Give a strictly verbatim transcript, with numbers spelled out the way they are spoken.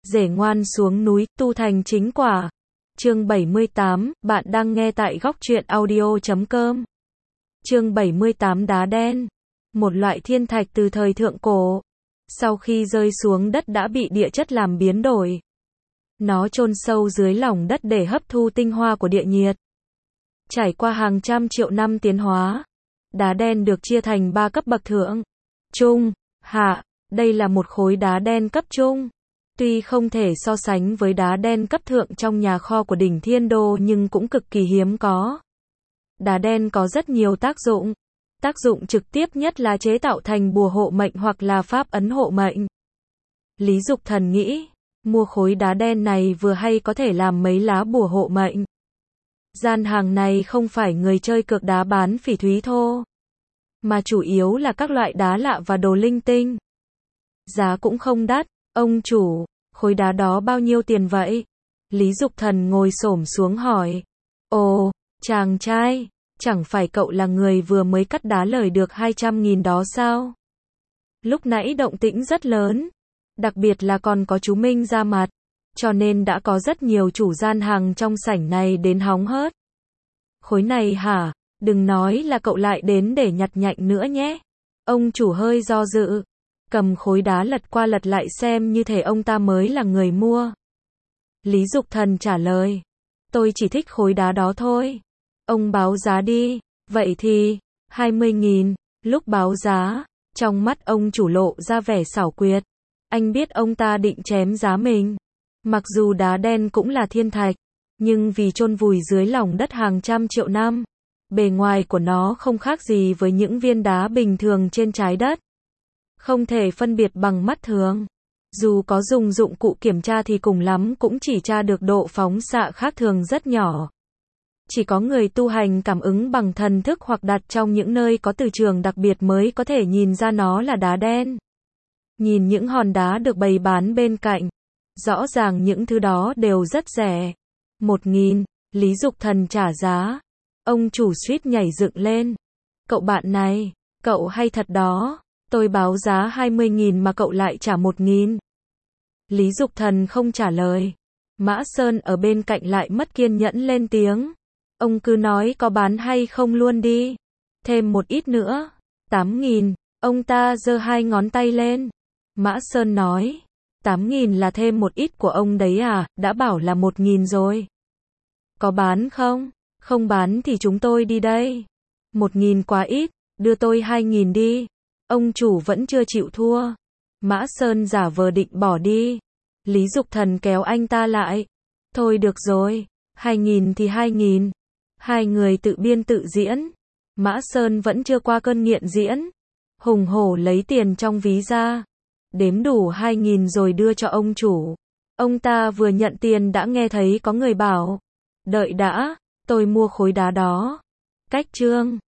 Rể ngoan xuống núi, tu thành chính quả. Chương bảy mươi tám, bạn đang nghe tại góc truyện audio chấm com. Chương bảy mươi tám Đá đen. Một loại thiên thạch từ thời thượng cổ. Sau khi rơi xuống đất đã bị địa chất làm biến đổi. Nó chôn sâu dưới lòng đất để hấp thu tinh hoa của địa nhiệt. Trải qua hàng trăm triệu năm tiến hóa, đá đen được chia thành ba cấp bậc thượng, trung, hạ. Đây là một khối đá đen cấp trung. Tuy không thể so sánh với đá đen cấp thượng trong nhà kho của đỉnh Thiên Đô nhưng cũng cực kỳ hiếm có. Đá đen có rất nhiều tác dụng. Tác dụng trực tiếp nhất là chế tạo thành bùa hộ mệnh hoặc là pháp ấn hộ mệnh. Lý Dục Thần nghĩ, mua khối đá đen này vừa hay có thể làm mấy lá bùa hộ mệnh. Gian hàng này không phải người chơi cược đá bán phỉ thúy thô, mà chủ yếu là các loại đá lạ và đồ linh tinh. Giá cũng không đắt. Ông chủ, khối đá đó bao nhiêu tiền vậy? Lý Dục Thần ngồi xổm xuống hỏi. Ồ, chàng trai, chẳng phải cậu là người vừa mới cắt đá lời được hai trăm nghìn đó sao? Lúc nãy động tĩnh rất lớn, đặc biệt là còn có chú Minh ra mặt, cho nên đã có rất nhiều chủ gian hàng trong sảnh này đến hóng hớt. Khối này hả? Đừng nói là cậu lại đến để nhặt nhạnh nữa nhé. Ông chủ hơi do dự, cầm khối đá lật qua lật lại xem như thể ông ta mới là người mua. Lý Dục Thần trả lời, tôi chỉ thích khối đá đó thôi. Ông báo giá đi. Vậy thì, hai mươi nghìn. Lúc báo giá, trong mắt ông chủ lộ ra vẻ xảo quyệt. Anh biết ông ta định chém giá mình. Mặc dù đá đen cũng là thiên thạch, nhưng vì chôn vùi dưới lòng đất hàng trăm triệu năm, bề ngoài của nó không khác gì với những viên đá bình thường trên trái đất. Không thể phân biệt bằng mắt thường. Dù có dùng dụng cụ kiểm tra thì cùng lắm cũng chỉ tra được độ phóng xạ khác thường rất nhỏ. Chỉ có người tu hành cảm ứng bằng thần thức hoặc đặt trong những nơi có từ trường đặc biệt mới có thể nhìn ra nó là đá đen. Nhìn những hòn đá được bày bán bên cạnh, rõ ràng những thứ đó đều rất rẻ. Một nghìn, Lý Dục Thần trả giá. Ông chủ suýt nhảy dựng lên. Cậu bạn này, cậu hay thật đó. Tôi báo giá hai mươi nghìn mà cậu lại trả một nghìn. Lý Dục Thần không trả lời. Mã Sơn ở bên cạnh lại mất kiên nhẫn lên tiếng. Ông cứ nói có bán hay không luôn đi. Thêm một ít nữa. tám nghìn. Ông ta giơ hai ngón tay lên. Mã Sơn nói. tám nghìn là thêm một ít của ông đấy à, đã bảo là một nghìn rồi. Có bán không? Không bán thì chúng tôi đi đây. một nghìn quá ít, đưa tôi hai nghìn đi. Ông chủ vẫn chưa chịu thua. Mã Sơn giả vờ định bỏ đi. Lý Dục Thần kéo anh ta lại. Thôi được rồi, hai nghìn thì hai nghìn. Hai người tự biên tự diễn. Mã Sơn vẫn chưa qua cơn nghiện diễn. Hùng hổ lấy tiền trong ví ra. Đếm đủ hai nghìn rồi đưa cho ông chủ. Ông ta vừa nhận tiền đã nghe thấy có người bảo. Đợi đã, tôi mua khối đá đó. Cách chương.